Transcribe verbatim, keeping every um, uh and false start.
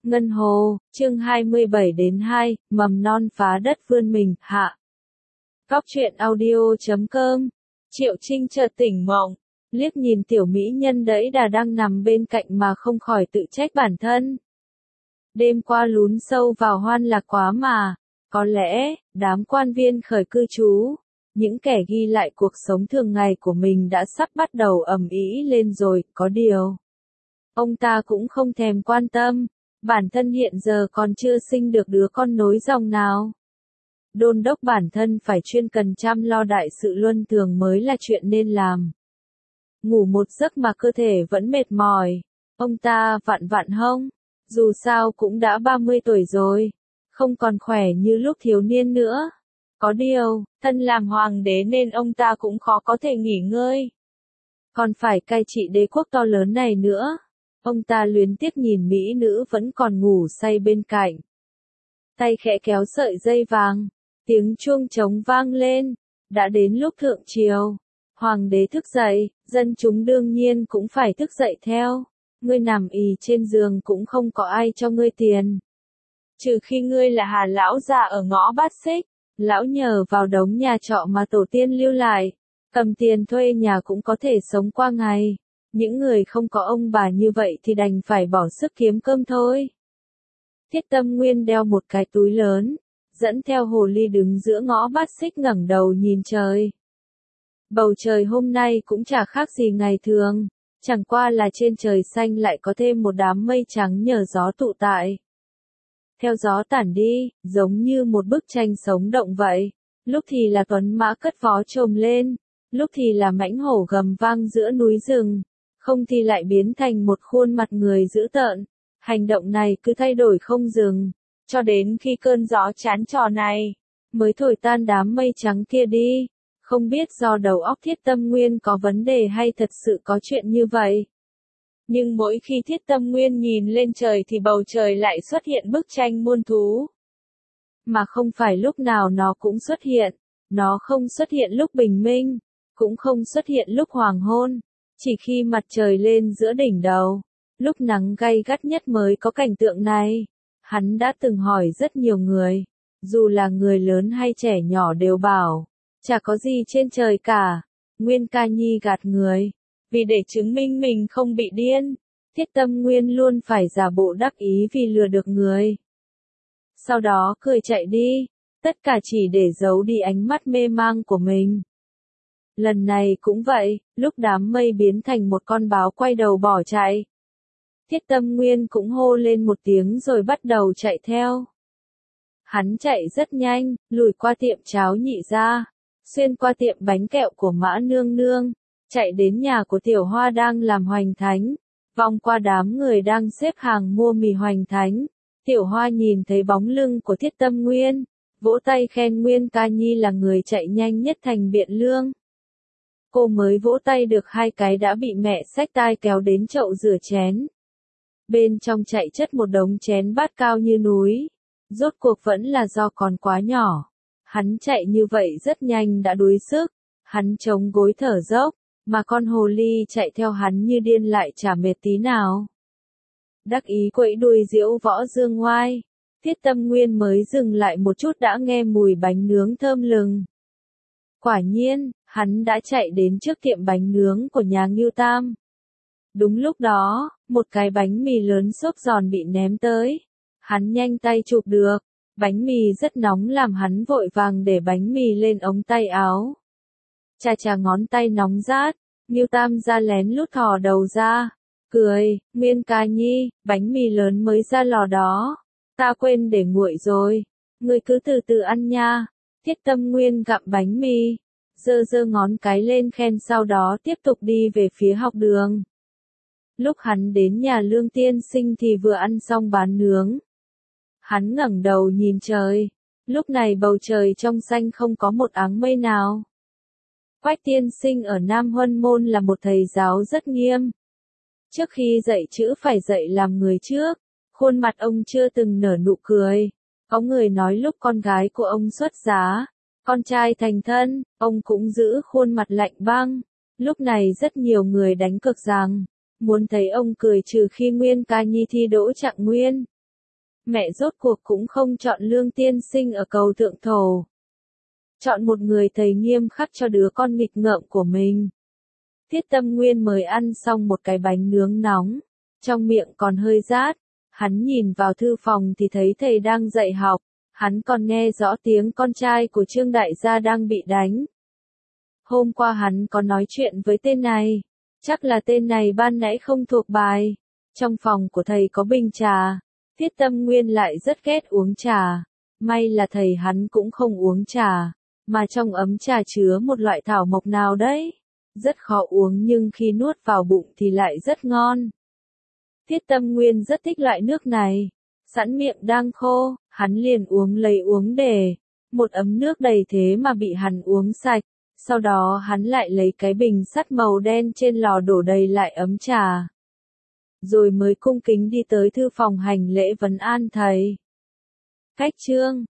Ngân Hồ, chương hai mươi bảy đến hai, mầm non phá đất vươn mình, hạ. Góc truyện audio chấm com. Triệu Trinh chợt tỉnh mộng, liếc nhìn tiểu mỹ nhân đẫy đà đang nằm bên cạnh mà không khỏi tự trách bản thân. Đêm qua lún sâu vào hoan lạc quá mà, có lẽ, đám quan viên khởi cư trú, những kẻ ghi lại cuộc sống thường ngày của mình đã sắp bắt đầu ầm ĩ lên rồi, có điều. Ông ta cũng không thèm quan tâm, bản thân hiện giờ còn chưa sinh được đứa con nối dòng nào. Đôn đốc bản thân phải chuyên cần chăm lo đại sự luân thường mới là chuyện nên làm. Ngủ một giấc mà cơ thể vẫn mệt mỏi, ông ta vặn vặn hông, dù sao cũng đã ba mươi tuổi rồi, không còn khỏe như lúc thiếu niên nữa. Có điều, thân làm hoàng đế nên ông ta cũng khó có thể nghỉ ngơi. Còn phải cai trị đế quốc to lớn này nữa. Ông ta luyến tiếc nhìn mỹ nữ vẫn còn ngủ say bên cạnh. Tay khẽ kéo sợi dây vàng, tiếng chuông trống vang lên, đã đến lúc thượng triều. Hoàng đế thức dậy, dân chúng đương nhiên cũng phải thức dậy theo. Ngươi nằm ì trên giường cũng không có ai cho ngươi tiền. Trừ khi ngươi là Hà lão già ở ngõ Bát Xích, lão nhờ vào đống nhà trọ mà tổ tiên lưu lại, cầm tiền thuê nhà cũng có thể sống qua ngày. Những người không có ông bà như vậy thì đành phải bỏ sức kiếm cơm thôi. Thiết Tâm Nguyên đeo một cái túi lớn, dẫn theo hồ ly đứng giữa ngõ Bát Xích ngẩng đầu nhìn trời. Bầu trời hôm nay cũng chả khác gì ngày thường, chẳng qua là trên trời xanh lại có thêm một đám mây trắng nhờ gió tụ tại. Theo gió tản đi, giống như một bức tranh sống động vậy, lúc thì là tuấn mã cất vó trồm lên, lúc thì là mãnh hổ gầm vang giữa núi rừng. Không thì lại biến thành một khuôn mặt người dữ tợn. Hành động này cứ thay đổi không dừng, cho đến khi cơn gió chán trò này mới thổi tan đám mây trắng kia đi. Không biết do đầu óc Thiết Tâm Nguyên có vấn đề hay thật sự có chuyện như vậy. Nhưng mỗi khi Thiết Tâm Nguyên nhìn lên trời thì bầu trời lại xuất hiện bức tranh muôn thú. Mà không phải lúc nào nó cũng xuất hiện, nó không xuất hiện lúc bình minh, cũng không xuất hiện lúc hoàng hôn. Chỉ khi mặt trời lên giữa đỉnh đầu, lúc nắng gay gắt nhất mới có cảnh tượng này. Hắn đã từng hỏi rất nhiều người, dù là người lớn hay trẻ nhỏ đều bảo, chả có gì trên trời cả. Nguyên Ca Nhi gạt người, vì để chứng minh mình không bị điên, Thiết Tâm Nguyên luôn phải giả bộ đắc ý vì lừa được người. Sau đó cười chạy đi, tất cả chỉ để giấu đi ánh mắt mê mang của mình. Lần này cũng vậy, lúc đám mây biến thành một con báo quay đầu bỏ chạy. Thiết Tâm Nguyên cũng hô lên một tiếng rồi bắt đầu chạy theo. Hắn chạy rất nhanh, lùi qua tiệm cháo Nhị gia, xuyên qua tiệm bánh kẹo của Mã Nương Nương, chạy đến nhà của Tiểu Hoa đang làm hoành thánh, vòng qua đám người đang xếp hàng mua mì hoành thánh. Tiểu Hoa nhìn thấy bóng lưng của Thiết Tâm Nguyên, vỗ tay khen Nguyên Ca Nhi là người chạy nhanh nhất thành Biện Lương. Cô mới vỗ tay được hai cái đã bị mẹ xách tay kéo đến chậu rửa chén. Bên trong chạy chất một đống chén bát cao như núi. Rốt cuộc vẫn là do còn quá nhỏ. Hắn chạy như vậy rất nhanh đã đuối sức. Hắn chống gối thở dốc, mà con hồ ly chạy theo hắn như điên lại chả mệt tí nào. Đắc ý quẫy đuôi diễu võ dương ngoai. Thiết Tâm Nguyên mới dừng lại một chút đã nghe mùi bánh nướng thơm lừng. Quả nhiên, hắn đã chạy đến trước tiệm bánh nướng của nhà Ngưu Tam. Đúng lúc đó, một cái bánh mì lớn xốp giòn bị ném tới. Hắn nhanh tay chụp được, bánh mì rất nóng làm hắn vội vàng để bánh mì lên ống tay áo. Chà chà ngón tay nóng rát, Ngưu Tam ra lén lút thò đầu ra, cười, Nguyên Ca Nhi, bánh mì lớn mới ra lò đó, ta quên để nguội rồi, ngươi cứ từ từ ăn nha. Thiết Tâm Nguyên gặm bánh mì, giơ giơ ngón cái lên khen sau đó tiếp tục đi về phía học đường. Lúc hắn đến nhà Lương Tiên Sinh thì vừa ăn xong bán nướng. Hắn ngẩng đầu nhìn trời, lúc này bầu trời trong xanh không có một áng mây nào. Quách Tiên Sinh ở Nam Huân Môn là một thầy giáo rất nghiêm. Trước khi dạy chữ phải dạy làm người trước, khuôn mặt ông chưa từng nở nụ cười. Có người nói lúc con gái của ông xuất giá, con trai thành thân, ông cũng giữ khuôn mặt lạnh băng. Lúc này rất nhiều người đánh cược rằng, muốn thấy ông cười trừ khi Nguyên Ca Nhi thi đỗ trạng nguyên. mẹ rốt cuộc cũng không chọn Lương tiên sinh ở cầu thượng thổ. Chọn một người thầy nghiêm khắc cho đứa con nghịch ngợm của mình. Thiết Tâm Nguyên mới ăn xong một cái bánh nướng nóng, trong miệng còn hơi rát, hắn nhìn vào thư phòng thì thấy thầy đang dạy học, hắn còn nghe rõ tiếng con trai của Trương đại gia đang bị đánh. Hôm qua hắn có nói chuyện với tên này, chắc là tên này ban nãy không thuộc bài. Trong phòng của thầy có bình trà, Thiết Tâm Nguyên lại rất ghét uống trà, may là thầy hắn cũng không uống trà, mà trong ấm trà chứa một loại thảo mộc nào đấy, rất khó uống nhưng khi nuốt vào bụng thì lại rất ngon. Thiết Tâm Nguyên rất thích loại nước này, sẵn miệng đang khô, hắn liền uống lấy uống để, một ấm nước đầy thế mà bị hắn uống sạch, sau đó hắn lại lấy cái bình sắt màu đen trên lò đổ đầy lại ấm trà. Rồi mới cung kính đi tới thư phòng hành lễ vấn an thầy. Cách chương